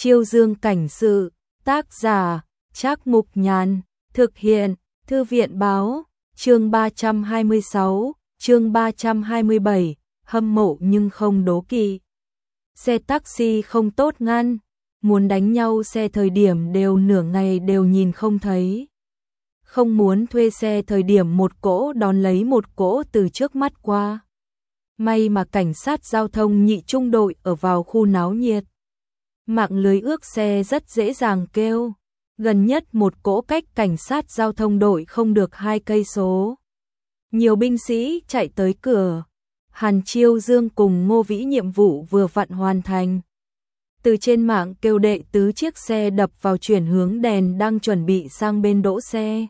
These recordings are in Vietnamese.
Chiêu Dương cảnh sự, tác giả, Trác Mục Nhàn, thực hiện, Thư viện báo, chương 326, chương 327, hâm mộ nhưng không đố kỵ. Xe taxi không tốt ngăn, muốn đánh nhau xe thời điểm đều nửa ngày đều nhìn không thấy. Không muốn thuê xe thời điểm một cỗ đón lấy một cỗ từ trước mắt qua. May mà cảnh sát giao thông nhị trung đội ở vào khu náo nhiệt. Mạng lưới ước xe rất dễ dàng kêu, gần nhất một cỗ cách cảnh sát giao thông đội không được 2 cây số. Nhiều binh sĩ chạy tới cửa, Hàn Chiêu Dương cùng Ngô Vĩ nhiệm vụ vừa vặn hoàn thành. Từ trên mạng kêu đệ tứ chiếc xe đập vào chuyển hướng đèn đang chuẩn bị sang bên đỗ xe.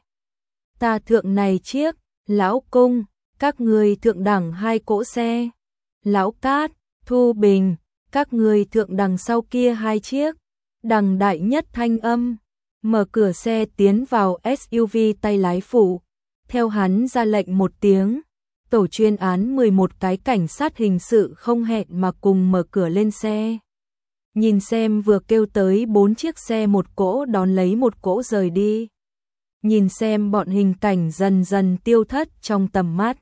Ta thượng này chiếc, Lão Cung, các người thượng đẳng 2 cỗ xe. Lão Cát, Thu Bình, các người thượng đằng sau kia 2 chiếc. Đằng đại nhất thanh âm, mở cửa xe tiến vào SUV tay lái phụ. Theo hắn ra lệnh một tiếng, tổ chuyên án 11 cái cảnh sát hình sự không hẹn mà cùng mở cửa lên xe. Nhìn xem vừa kêu tới 4 chiếc xe một cỗ đón lấy một cỗ rời đi. Nhìn xem bọn hình cảnh dần dần tiêu thất trong tầm mắt.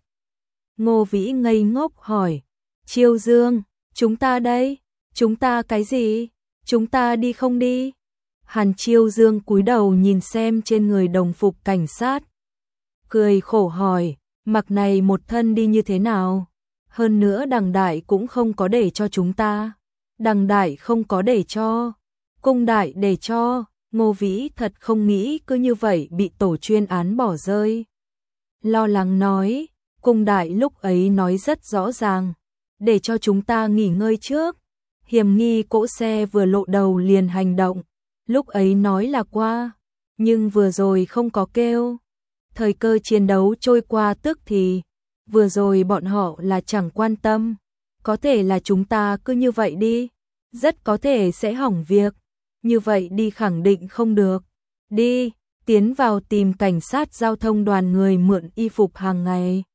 Ngô Vĩ ngây ngốc hỏi, Chiêu Dương, chúng ta đây, chúng ta cái gì, chúng ta đi không đi? Hàn Chiêu Dương cúi đầu nhìn xem trên người đồng phục cảnh sát. Cười khổ hỏi, mặc này một thân đi như thế nào? Hơn nữa đằng đại cũng không có để cho chúng ta. Đằng đại không có để cho, cung đại để cho. Ngô Vĩ thật không nghĩ cứ như vậy bị tổ chuyên án bỏ rơi. Lo lắng nói, cung đại lúc ấy nói rất rõ ràng, để cho chúng ta nghỉ ngơi trước. Hiểm nghi cỗ xe vừa lộ đầu liền hành động, lúc ấy nói là qua, nhưng vừa rồi không có kêu. Thời cơ chiến đấu trôi qua tức thì, vừa rồi bọn họ là chẳng quan tâm, có thể là chúng ta cứ như vậy đi, rất có thể sẽ hỏng việc. Như vậy đi khẳng định không được. Đi, tiến vào tìm cảnh sát giao thông đoàn người mượn y phục hàng ngày.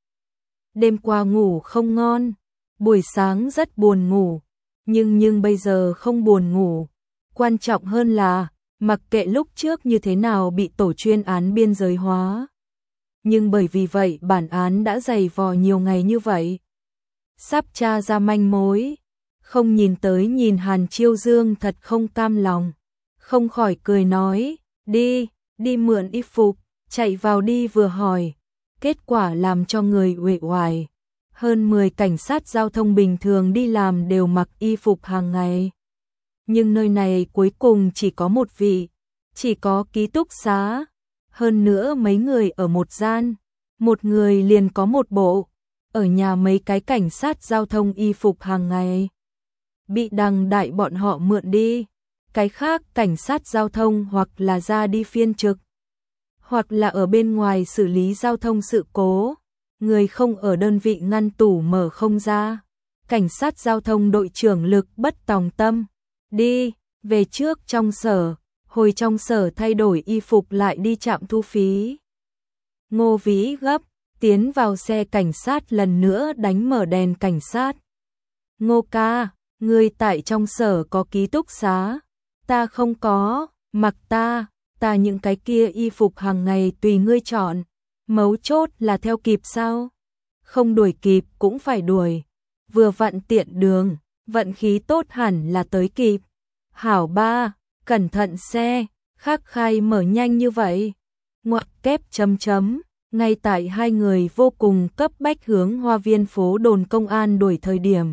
Đêm qua ngủ không ngon, buổi sáng rất buồn ngủ, nhưng bây giờ không buồn ngủ. Quan trọng hơn là, mặc kệ lúc trước như thế nào bị tổ chuyên án biên giới hóa. Nhưng bởi vì vậy bản án đã dày vò nhiều ngày như vậy. Sắp tra ra manh mối, không nhìn tới nhìn Hàn Chiêu Dương thật không cam lòng. Không khỏi cười nói, đi mượn y phục, chạy vào đi vừa hỏi. Kết quả làm cho người uể oải. Hơn 10 cảnh sát giao thông bình thường đi làm đều mặc y phục hàng ngày. Nhưng nơi này cuối cùng chỉ có một vị, chỉ có ký túc xá. Hơn nữa mấy người ở một gian, một người liền có một bộ. Ở nhà mấy cái cảnh sát giao thông y phục hàng ngày bị đằng đại bọn họ mượn đi. Cái khác cảnh sát giao thông hoặc là ra đi phiên trực, hoặc là ở bên ngoài xử lý giao thông sự cố, người không ở đơn vị ngăn tủ mở không ra. Cảnh sát giao thông đội trưởng Lực Bất Tòng Tâm, đi, về trước trong sở, hồi trong sở thay đổi y phục lại đi trạm thu phí. Ngô Vĩ gấp, tiến vào xe cảnh sát lần nữa đánh mở đèn cảnh sát. Ngô ca, người tại trong sở có ký túc xá. Ta không có, mặc ta những cái kia y phục hàng ngày tùy ngươi chọn, mấu chốt là theo kịp sao? Không đuổi kịp cũng phải đuổi, vừa vặn tiện đường, vận khí tốt hẳn là tới kịp. Hảo ba, cẩn thận xe, Khắc Khai mở nhanh như vậy. Ngoặc kép chấm chấm, ngay tại hai người vô cùng cấp bách hướng Hoa Viên phố đồn công an đuổi thời điểm.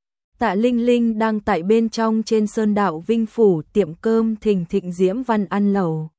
Tạ Linh Linh đang tại bên trong trên sơn đạo Vinh Phủ tiệm cơm Thịnh Thịnh Diễm Văn ăn lẩu.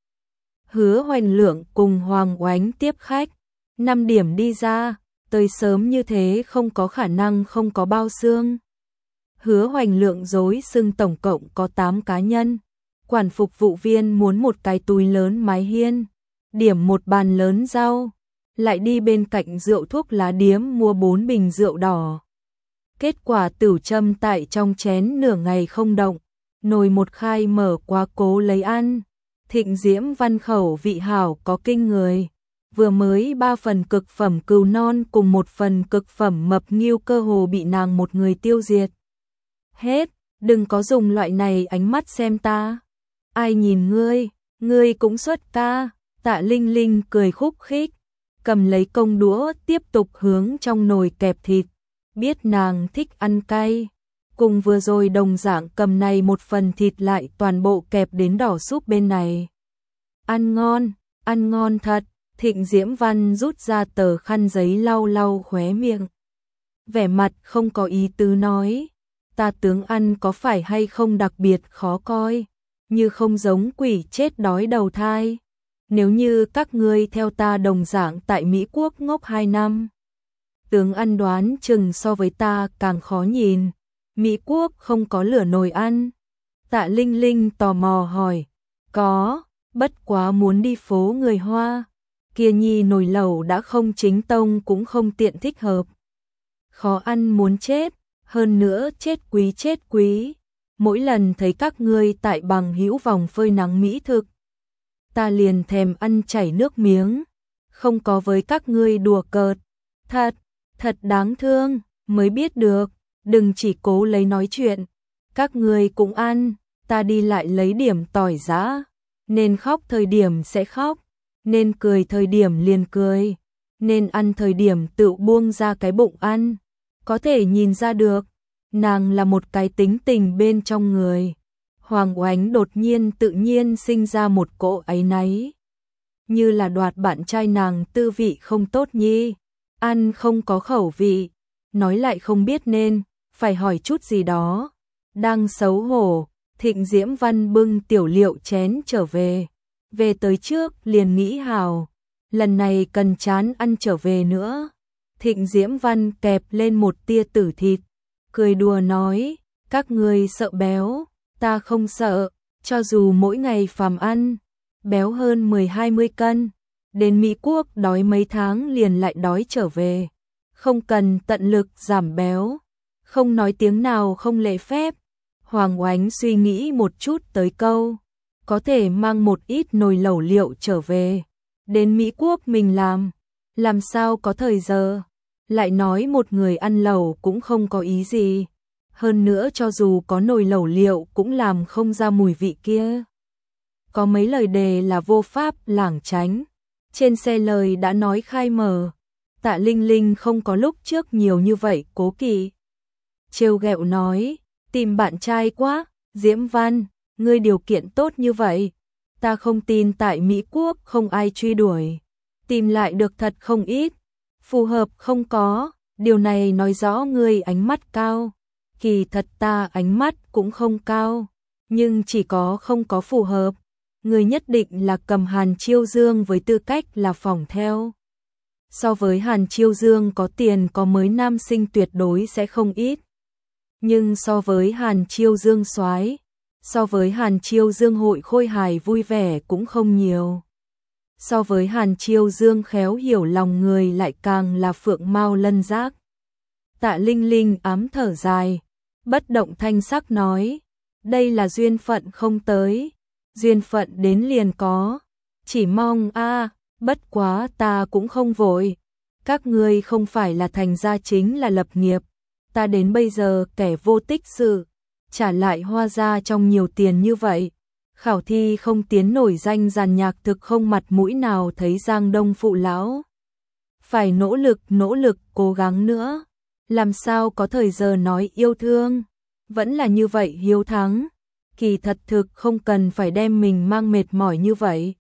Hứa Hoành Lượng cùng Hoàng Oánh tiếp khách, 5 điểm đi ra, tới sớm như thế không có khả năng không có bao xương. Hứa Hoành Lượng dối xưng tổng cộng có 8 cá nhân, quản phục vụ viên muốn một cái túi lớn mái hiên, điểm một bàn lớn rau, lại đi bên cạnh rượu thuốc lá điếm mua 4 bình rượu đỏ. Kết quả tửu châm tại trong chén nửa ngày không động, nồi một khai mở quá cố lấy ăn. Thịnh Diễm Văn khẩu vị hảo có kinh người, vừa mới 3 phần cực phẩm cừu non cùng 1 phần cực phẩm mập nghêu cơ hồ bị nàng một người tiêu diệt. Hết, Đừng có dùng loại này ánh mắt xem ta. Ai nhìn ngươi cũng xuất ca. Tạ Linh Linh cười khúc khích, cầm lấy công đũa tiếp tục hướng trong nồi kẹp thịt. Biết nàng thích ăn cay, cùng vừa rồi đồng dạng cầm này một phần thịt lại toàn bộ kẹp đến đỏ súp bên này. Ăn ngon thật. Thịnh Diễm Văn rút ra tờ khăn giấy lau lau khóe miệng. Vẻ mặt không có ý tứ nói, ta tướng ăn có phải hay không đặc biệt khó coi, như không giống quỷ chết đói đầu thai. Nếu như các ngươi theo ta đồng dạng tại Mỹ Quốc ngốc 2 năm, tướng ăn đoán chừng so với ta càng khó nhìn. Mỹ Quốc không có lửa nồi ăn. Tạ Linh Linh tò mò hỏi, có, bất quá muốn đi phố người Hoa. Kia nhi nồi lẩu đã không chính tông cũng không tiện thích hợp. Khó ăn muốn chết, hơn nữa chết quý. Mỗi lần thấy các ngươi tại bằng hữu vòng phơi nắng mỹ thực, ta liền thèm ăn chảy nước miếng, không có với các ngươi đùa cợt. Thật đáng thương, mới biết được, đừng chỉ cố lấy nói chuyện. Các ngươi cũng ăn, ta đi lại lấy điểm tỏi giã, nên khóc thời điểm sẽ khóc, nên cười thời điểm liền cười, nên ăn thời điểm tự buông ra cái bụng ăn. Có thể nhìn ra được, nàng là một cái tính tình bên trong người. Hoàng Oánh đột nhiên tự nhiên sinh ra một cỗ áy náy, như là đoạt bạn trai nàng tư vị không tốt nhi, ăn không có khẩu vị, nói lại không biết nên phải hỏi chút gì đó. Đang xấu hổ, Thịnh Diễm Văn bưng tiểu liệu chén trở về. Về tới trước liền nghĩ hào, lần này cần chán ăn trở về nữa. Thịnh Diễm Văn kẹp lên một tia tử thịt, cười đùa nói, các ngươi sợ béo, ta không sợ, cho dù mỗi ngày phàm ăn, béo hơn 10-20 cân, đến Mỹ Quốc đói mấy tháng liền lại đói trở về, không cần tận lực giảm béo, không nói tiếng nào không lễ phép. Hoàng Oánh suy nghĩ một chút tới câu, có thể mang một ít nồi lẩu liệu trở về, đến Mỹ Quốc mình làm sao có thời giờ, lại nói một người ăn lẩu cũng không có ý gì, hơn nữa cho dù có nồi lẩu liệu cũng làm không ra mùi vị kia. Có mấy lời đề là vô pháp lảng tránh, trên xe lời đã nói khai mở. Tạ Linh Linh không có lúc trước nhiều như vậy cố kỵ, trêu ghẹo nói, tìm bạn trai quá, Diễm Văn, ngươi điều kiện tốt như vậy, ta không tin tại Mỹ Quốc không ai truy đuổi, tìm lại được thật không ít, phù hợp không có, điều này nói rõ ngươi ánh mắt cao, kỳ thật ta ánh mắt cũng không cao, nhưng chỉ có không có phù hợp, ngươi nhất định là cầm Hàn Chiêu Dương với tư cách là phỏng theo. So với Hàn Chiêu Dương có tiền có mới nam sinh tuyệt đối sẽ không ít. Nhưng so với Hàn Chiêu Dương soái, so với Hàn Chiêu Dương hội khôi hài vui vẻ cũng không nhiều. So với Hàn Chiêu Dương khéo hiểu lòng người lại càng là phượng mao lân giác. Tạ Linh Linh ám thở dài, bất động thanh sắc nói, đây là duyên phận không tới, duyên phận đến liền có, chỉ mong bất quá ta cũng không vội, các ngươi không phải là thành gia chính là lập nghiệp, ta đến bây giờ kẻ vô tích sự, trả lại Hoa gia trong nhiều tiền như vậy, khảo thi không tiến nổi danh giàn nhạc thực không mặt mũi nào thấy Giang Đông phụ lão. Phải nỗ lực cố gắng nữa, làm sao có thời giờ nói yêu thương, vẫn là như vậy hiếu thắng, kỳ thật thực không cần phải đem mình mang mệt mỏi như vậy.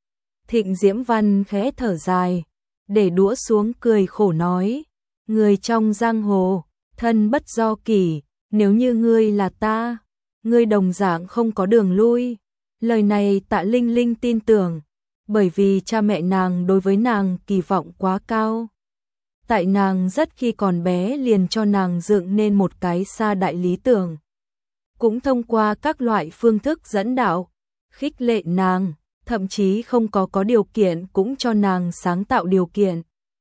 Thịnh Diễm Văn khẽ thở dài, để đũa xuống cười khổ nói, người trong giang hồ, thân bất do kỷ, nếu như ngươi là ta, ngươi đồng dạng không có đường lui. Lời này Tạ Linh Linh tin tưởng, bởi vì cha mẹ nàng đối với nàng kỳ vọng quá cao. Tại nàng rất khi còn bé liền cho nàng dựng nên một cái xa đại lý tưởng. Cũng thông qua các loại phương thức dẫn đạo, khích lệ nàng, thậm chí không có điều kiện cũng cho nàng sáng tạo điều kiện.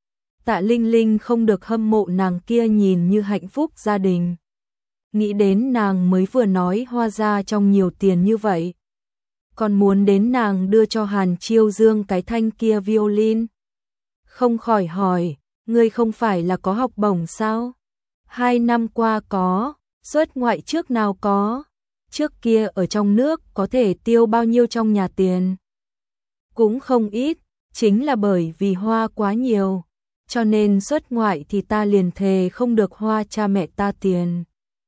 Tạ Linh Linh không được hâm mộ nàng kia nhìn như hạnh phúc gia đình. Nghĩ đến nàng mới vừa nói Hoa gia trong nhiều tiền như vậy, còn muốn đến nàng đưa cho Hàn Chiêu Dương cái thanh kia violin. Không khỏi hỏi, ngươi không phải là có học bổng sao? 2 năm qua có, Xuất ngoại trước nào có, trước kia ở trong nước có thể tiêu bao nhiêu trong nhà tiền. Cũng không ít, chính là bởi vì hoa quá nhiều, cho nên xuất ngoại thì ta liền thề không được hoa cha mẹ ta tiền.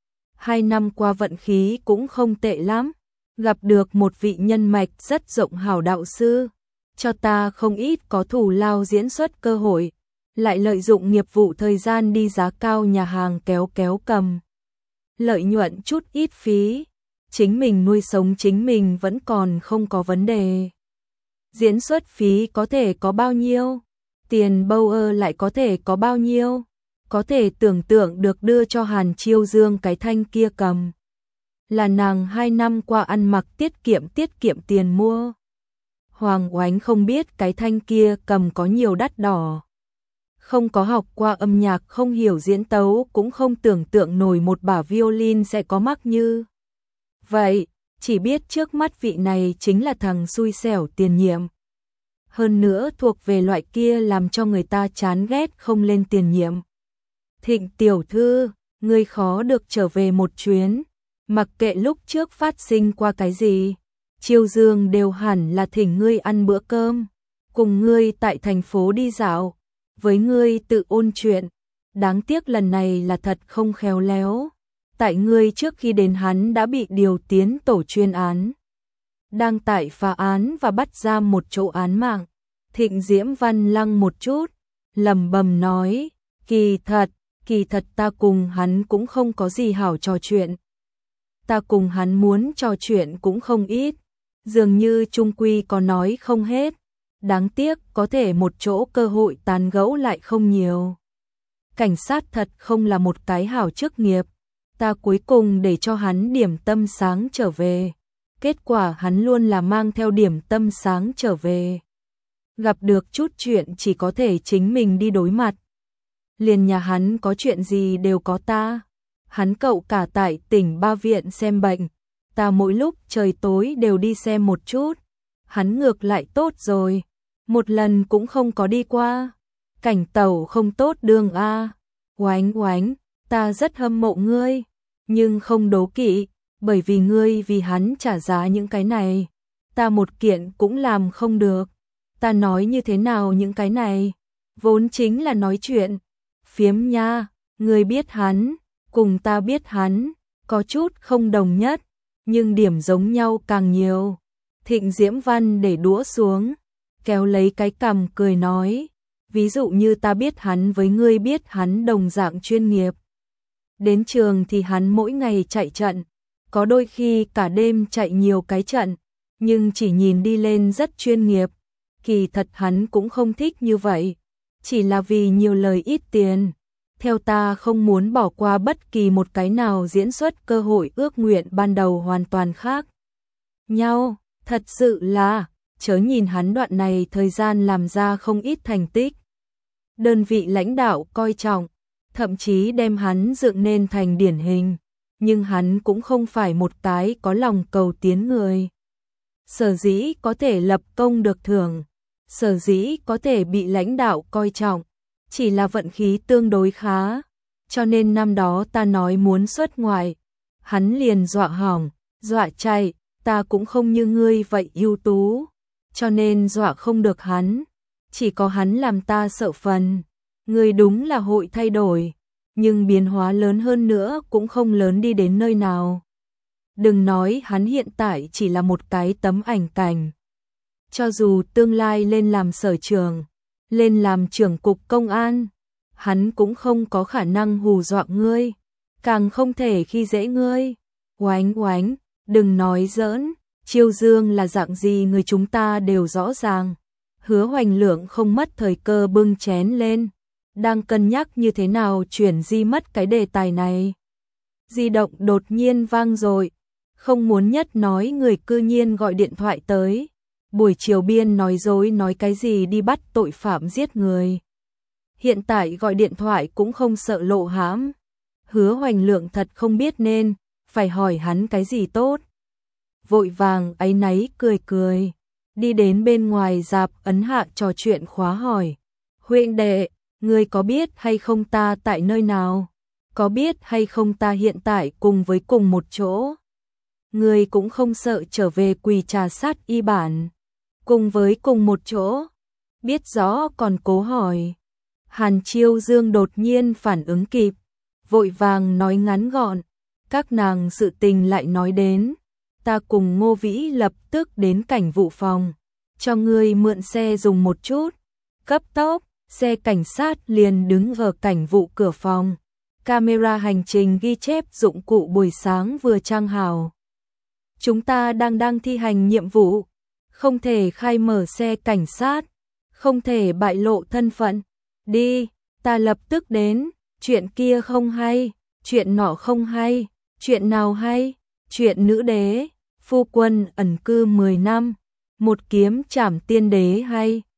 2 năm qua vận khí cũng không tệ lắm, gặp được một vị nhân mạch rất rộng hảo đạo sư, cho ta không ít có thù lao diễn xuất cơ hội, lại lợi dụng nghiệp vụ thời gian đi giá cao nhà hàng kéo cầm. Lợi nhuận chút ít phí, chính mình nuôi sống chính mình vẫn còn không có vấn đề. Diễn xuất phí có thể có bao nhiêu, tiền Bauer lại có thể có bao nhiêu, có thể tưởng tượng được đưa cho Hàn Chiêu Dương cái thanh kia cầm. Là nàng 2 năm qua ăn mặc tiết kiệm tiền mua. Hoàng Oánh không biết cái thanh kia cầm có nhiều đắt đỏ. Không có học qua âm nhạc, không hiểu diễn tấu, cũng không tưởng tượng nổi một bả violin sẽ có mắc như vậy, chỉ biết trước mắt vị này chính là thằng xui xẻo tiền nhiệm. Hơn nữa thuộc về loại kia làm cho người ta chán ghét không lên tiền nhiệm. Thịnh tiểu thư, ngươi khó được trở về một chuyến, mặc kệ lúc trước phát sinh qua cái gì, Chiêu Dương đều hẳn là thỉnh ngươi ăn bữa cơm, cùng ngươi tại thành phố đi dạo, với ngươi tự ôn chuyện. Đáng tiếc lần này là thật không khéo léo, tại ngươi trước khi đến hắn đã bị điều tiến tổ chuyên án, đang tại phá án và bắt giam một chỗ án mạng. Thịnh Diễm Văn lăng một chút, lẩm bẩm nói, kỳ thật ta cùng hắn cũng không có gì hảo trò chuyện. Ta cùng hắn muốn trò chuyện cũng không ít, dường như chung quy có nói không hết. Đáng tiếc có thể một chỗ cơ hội tán gẫu lại không nhiều. Cảnh sát thật không là một cái hảo chức nghiệp. Ta cuối cùng để cho hắn điểm tâm sáng trở về. Kết quả hắn luôn là mang theo điểm tâm sáng trở về. Gặp được chút chuyện chỉ có thể chính mình đi đối mặt. Liền nhà hắn có chuyện gì đều có ta. Hắn cậu cả tại tỉnh Ba Viện xem bệnh. Ta mỗi lúc trời tối đều đi xem một chút. Hắn ngược lại tốt rồi. Một lần cũng không có đi qua. Cảnh tẩu không tốt đường a. Oánh, ta rất hâm mộ ngươi, nhưng không đố kỵ, bởi vì ngươi vì hắn trả giá những cái này. Ta một kiện cũng làm không được. Ta nói như thế nào những cái này? Vốn chính là nói chuyện. Phiếm nha, ngươi biết hắn, cùng ta biết hắn, có chút không đồng nhất, nhưng điểm giống nhau càng nhiều. Thịnh Diễm Văn để đũa xuống, kéo lấy cái cằm cười nói, ví dụ như ta biết hắn với ngươi biết hắn đồng dạng chuyên nghiệp. Đến trường thì hắn mỗi ngày chạy trận, có đôi khi cả đêm chạy nhiều cái trận, nhưng chỉ nhìn đi lên rất chuyên nghiệp. Kỳ thật hắn cũng không thích như vậy, chỉ là vì nhiều lời ít tiền. Theo ta không muốn bỏ qua bất kỳ một cái nào diễn xuất cơ hội ước nguyện ban đầu hoàn toàn khác nhau, thật sự là, chớ nhìn hắn đoạn này thời gian làm ra không ít thành tích. Đơn vị lãnh đạo coi trọng, thậm chí đem hắn dựng nên thành điển hình, nhưng hắn cũng không phải một cái có lòng cầu tiến người. Sở dĩ có thể lập công được thưởng, sở dĩ có thể bị lãnh đạo coi trọng, chỉ là vận khí tương đối khá, cho nên năm đó ta nói muốn xuất ngoại, hắn liền dọa hỏng, dọa chạy, ta cũng không như ngươi vậy ưu tú, cho nên dọa không được hắn, chỉ có hắn làm ta sợ phần. Ngươi đúng là hội thay đổi, nhưng biến hóa lớn hơn nữa cũng không lớn đi đến nơi nào. Đừng nói hắn hiện tại chỉ là một cái tấm ảnh cảnh. Cho dù tương lai lên làm sở trưởng, lên làm trưởng cục công an, hắn cũng không có khả năng hù dọa ngươi, càng không thể khi dễ ngươi. Oánh, đừng nói giỡn, Chiêu Dương là dạng gì người chúng ta đều rõ ràng. Hứa Hoành Lượng không mất thời cơ bưng chén lên, đang cân nhắc như thế nào chuyển di mất cái đề tài này. Di động đột nhiên vang rồi, không muốn nhất nói người cư nhiên gọi điện thoại tới. Buổi chiều biên nói dối nói cái gì đi bắt tội phạm giết người. Hiện tại gọi điện thoại cũng không sợ lộ hãm. Hứa Hoành Lượng thật không biết nên phải hỏi hắn cái gì tốt. Vội vàng áy náy cười, đi đến bên ngoài rạp ấn hạ trò chuyện khóa hỏi. Huynh đệ, ngươi có biết hay không ta tại nơi nào? có biết hay không ta hiện tại cùng với cùng một chỗ. Người cũng không sợ trở về quỳ trà sát y bản. Cùng với cùng một chỗ. Biết rõ còn cố hỏi. Hàn Chiêu Dương đột nhiên phản ứng kịp. Vội vàng nói ngắn gọn. Các nàng sự tình lại nói đến. Ta cùng Ngô Vĩ lập tức đến cảnh vụ phòng. Cho ngươi mượn xe dùng một chút. Cấp tốc, xe cảnh sát liền đứng ở cảnh vụ cửa phòng. Camera hành trình ghi chép dụng cụ buổi sáng vừa trang hào. Chúng ta đang thi hành nhiệm vụ. Không thể khai mở xe cảnh sát. Không thể bại lộ thân phận. Đi, ta lập tức đến. Chuyện kia không hay. Chuyện nọ không hay. Chuyện nào hay? Chuyện nữ đế. Phu quân ẩn cư 10 năm. Một kiếm trảm tiên đế hay.